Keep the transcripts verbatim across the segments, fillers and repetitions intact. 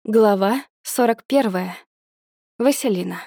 Глава сорок первая. Василина.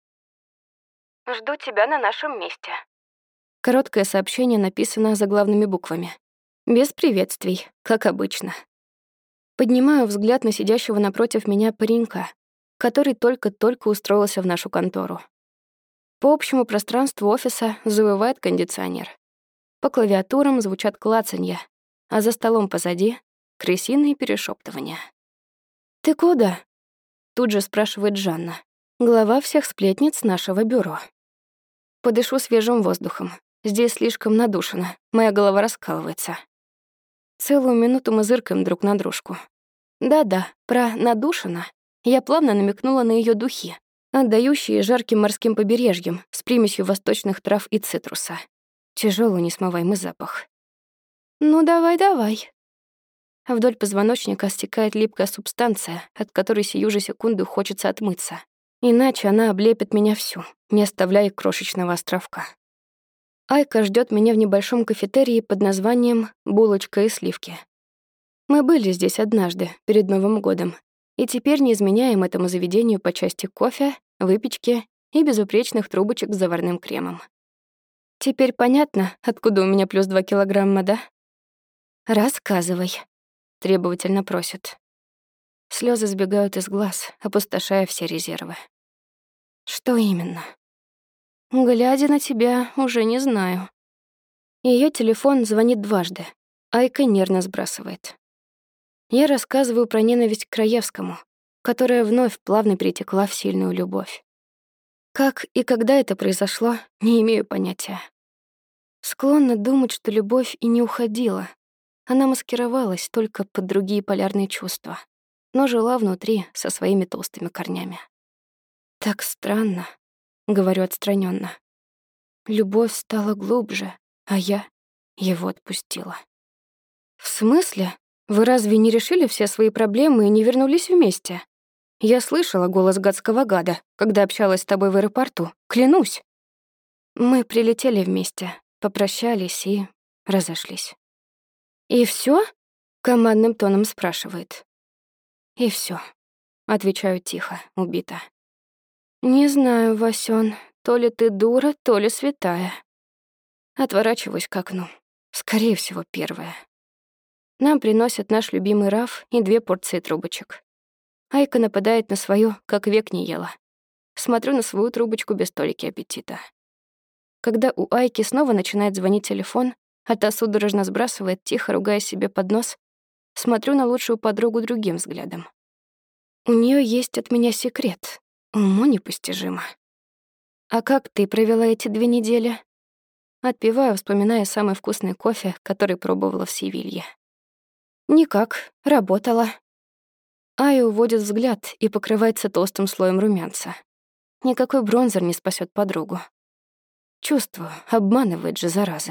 «Жду тебя на нашем месте». Короткое сообщение написано заглавными буквами. Без приветствий, как обычно. Поднимаю взгляд на сидящего напротив меня паренька, который только-только устроился в нашу контору. По общему пространству офиса завывает кондиционер. По клавиатурам звучат клацанья, а за столом позади — крысиные перешептывания. «Ты куда?» — тут же спрашивает Жанна, глава всех сплетниц нашего бюро. Подышу свежим воздухом. Здесь слишком надушено, моя голова раскалывается. Целую минуту мы зыркаем друг на дружку. Да-да, про «надушено» я плавно намекнула на ее духи, отдающие жарким морским побережьем с примесью восточных трав и цитруса. Тяжелый несмываемый запах. «Ну, давай-давай». Вдоль позвоночника стекает липкая субстанция, от которой сию же секунду хочется отмыться. Иначе она облепит меня всю, не оставляя крошечного островка. Айка ждет меня в небольшом кафетерии под названием «Булочка и сливки». Мы были здесь однажды, перед Новым годом, и теперь не изменяем этому заведению по части кофе, выпечки и безупречных трубочек с заварным кремом. Теперь понятно, откуда у меня плюс два килограмма, да? «Рассказывай», — требовательно просит. Слезы сбегают из глаз, опустошая все резервы. Что именно? Глядя на тебя, уже не знаю. Ее телефон звонит дважды. Айка нервно сбрасывает. Я рассказываю про ненависть к Краевскому, которая вновь плавно перетекла в сильную любовь. Как и когда это произошло, не имею понятия. Склонна думать, что любовь и не уходила. Она маскировалась только под другие полярные чувства, но жила внутри со своими толстыми корнями. «Так странно», — говорю отстраненно. Любовь стала глубже, а я его отпустила. «В смысле? Вы разве не решили все свои проблемы и не вернулись вместе? Я слышала голос гадского гада, когда общалась с тобой в аэропорту, клянусь». Мы прилетели вместе, попрощались и разошлись. «И всё?» — командным тоном спрашивает. «И всё», — отвечаю тихо, убито. «Не знаю, Васён, то ли ты дура, то ли святая». Отворачиваюсь к окну. Скорее всего, первое. Нам приносят наш любимый раф и две порции трубочек. Айка нападает на свою, как век не ела. Смотрю на свою трубочку без толики аппетита. Когда у Айки снова начинает звонить телефон, а та судорожно сбрасывает, тихо ругая себе под нос, смотрю на лучшую подругу другим взглядом. У нее есть от меня секрет. Уму непостижимо. «А как ты провела эти две недели?» Отпиваю, вспоминая самый вкусный кофе, который пробовала в Севилье. «Никак, работала». Ая уводит взгляд и покрывается толстым слоем румянца. Никакой бронзер не спасет подругу. Чувствую, обманывает же, зараза.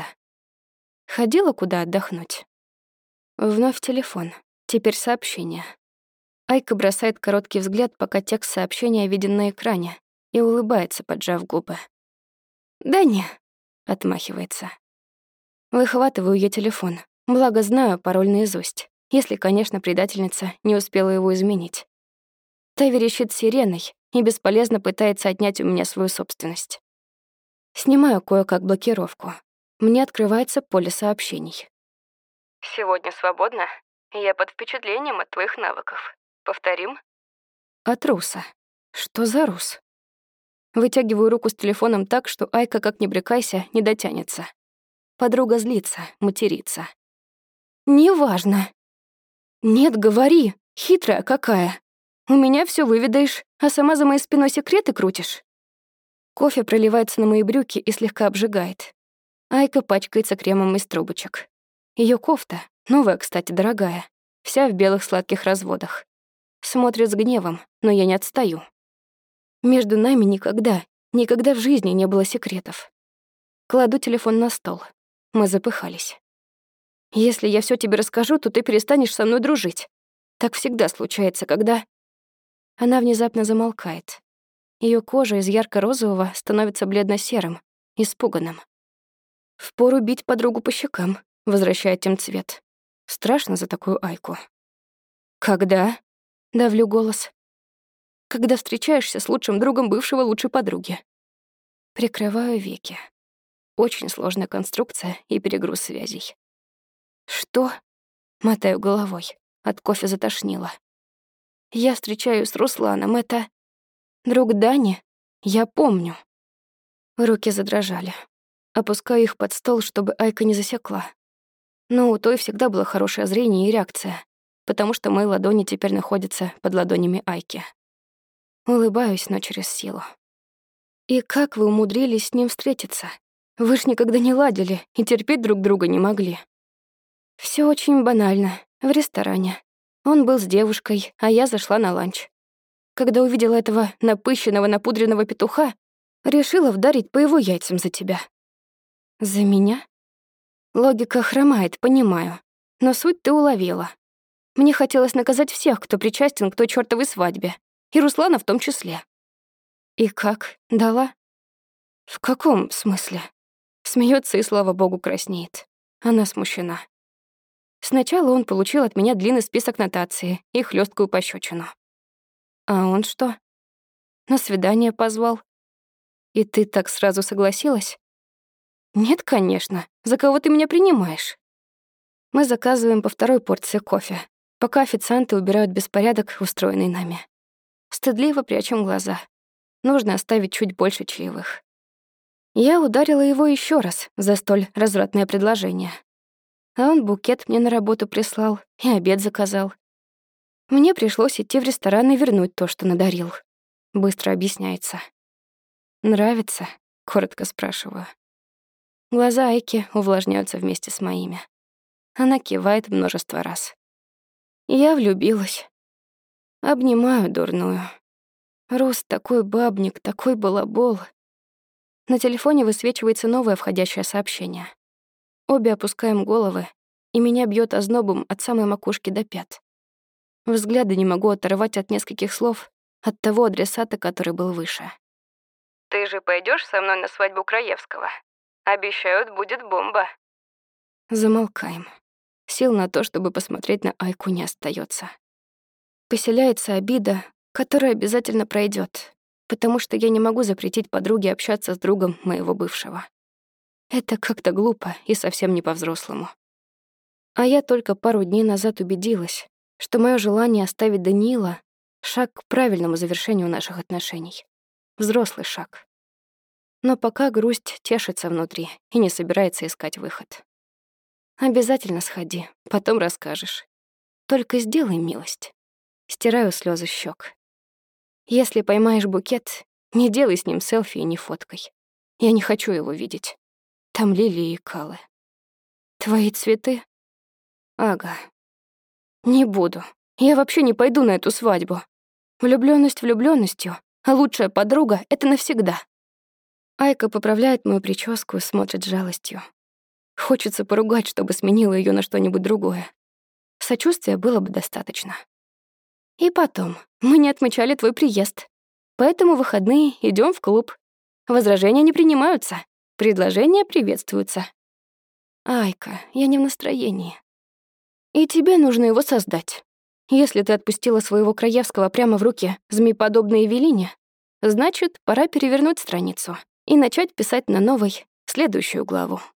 Ходила куда отдохнуть? Вновь телефон. Теперь сообщение. Айка бросает короткий взгляд, пока текст сообщения виден на экране, и улыбается, поджав губы. «Да не», — отмахивается. Выхватываю ее телефон, благо знаю пароль наизусть, если, конечно, предательница не успела его изменить. Та верещит сиреной и бесполезно пытается отнять у меня свою собственность. Снимаю кое-как блокировку. Мне открывается поле сообщений. «Сегодня свободна? Я под впечатлением от твоих навыков. Повторим?» От руса. Что за рус? Вытягиваю руку с телефоном так, что Айка, как ни брыкайся, не дотянется. Подруга злится, матерится. «Неважно». «Нет, говори, хитрая какая. У меня все выведаешь, а сама за моей спиной секреты крутишь». Кофе проливается на мои брюки и слегка обжигает. Айка пачкается кремом из трубочек. Ее кофта, новая, кстати, дорогая, вся в белых сладких разводах. Смотрит с гневом, но я не отстаю. Между нами никогда, никогда в жизни не было секретов. Кладу телефон на стол. Мы запыхались. «Если я все тебе расскажу, то ты перестанешь со мной дружить. Так всегда случается, когда...» Она внезапно замолкает. Ее кожа из ярко-розового становится бледно-серым, испуганным. Впору бить подругу по щекам, возвращая тем цвет. Страшно за такую Айку. «Когда?» Давлю голос. Когда встречаешься с лучшим другом бывшего лучшей подруги. Прикрываю веки. Очень сложная конструкция и перегруз связей. Что? Мотаю головой. От кофе затошнило. Я встречаюсь с Русланом. Это друг Дани? Я помню. Руки задрожали. Опускаю их под стол, чтобы Айка не засекла. Но у той всегда было хорошее зрение и реакция, потому что мои ладони теперь находятся под ладонями Айки. Улыбаюсь, но через силу. И как вы умудрились с ним встретиться? Вы ж никогда не ладили и терпеть друг друга не могли. Всё очень банально. В ресторане. Он был с девушкой, а я зашла на ланч. Когда увидела этого напыщенного, напудренного петуха, решила вдарить по его яйцам за тебя. За меня? Логика хромает, понимаю. Но суть ты уловила. Мне хотелось наказать всех, кто причастен к той чёртовой свадьбе. И Руслана в том числе. И как? Дала? В каком смысле? Смеется и, слава богу, краснеет. Она смущена. Сначала он получил от меня длинный список нотации и хлёсткую пощёчину. А он что? На свидание позвал. И ты так сразу согласилась? Нет, конечно. За кого ты меня принимаешь? Мы заказываем по второй порции кофе, пока официанты убирают беспорядок, устроенный нами. Стыдливо прячем глаза. Нужно оставить чуть больше чаевых. Я ударила его ещё раз за столь развратное предложение. А он букет мне на работу прислал и обед заказал. Мне пришлось идти в ресторан и вернуть то, что надарил. Быстро объясняется. «Нравится?» — коротко спрашиваю. Глаза Айки увлажняются вместе с моими. Она кивает множество раз. Я влюбилась. Обнимаю дурную. Рус такой бабник, такой балабол. На телефоне высвечивается новое входящее сообщение. Обе опускаем головы, и меня бьёт ознобом от самой макушки до пят. Взгляда не могу оторвать от нескольких слов, от того адресата, который был выше. «Ты же пойдёшь со мной на свадьбу Краевского? Обещают, будет бомба». Замолкаем. Сил на то, чтобы посмотреть на Айку, не остаётся. Поселяется обида, которая обязательно пройдёт, потому что я не могу запретить подруге общаться с другом моего бывшего. Это как-то глупо и совсем не по-взрослому. А я только пару дней назад убедилась, что моё желание оставить Даниила — шаг к правильному завершению наших отношений. Взрослый шаг. Но пока грусть тешится внутри и не собирается искать выход. Обязательно сходи, потом расскажешь. Только сделай милость. Стираю слёзы с щёк. Если поймаешь букет, не делай с ним селфи и не фоткай. Я не хочу его видеть. Там лилии и калы. Твои цветы? Ага. Не буду. Я вообще не пойду на эту свадьбу. Влюблённость влюблённостью, а лучшая подруга — это навсегда. Айка поправляет мою прическу и смотрит с жалостью. Хочется поругать, чтобы сменила её на что-нибудь другое. Сочувствия было бы достаточно. И потом, мы не отмечали твой приезд. Поэтому в выходные идём в клуб. Возражения не принимаются. Предложения приветствуются. Айка, я не в настроении. И тебе нужно его создать. Если ты отпустила своего Краевского прямо в руки змееподобной Евелине, значит, пора перевернуть страницу и начать писать на новой следующую главу.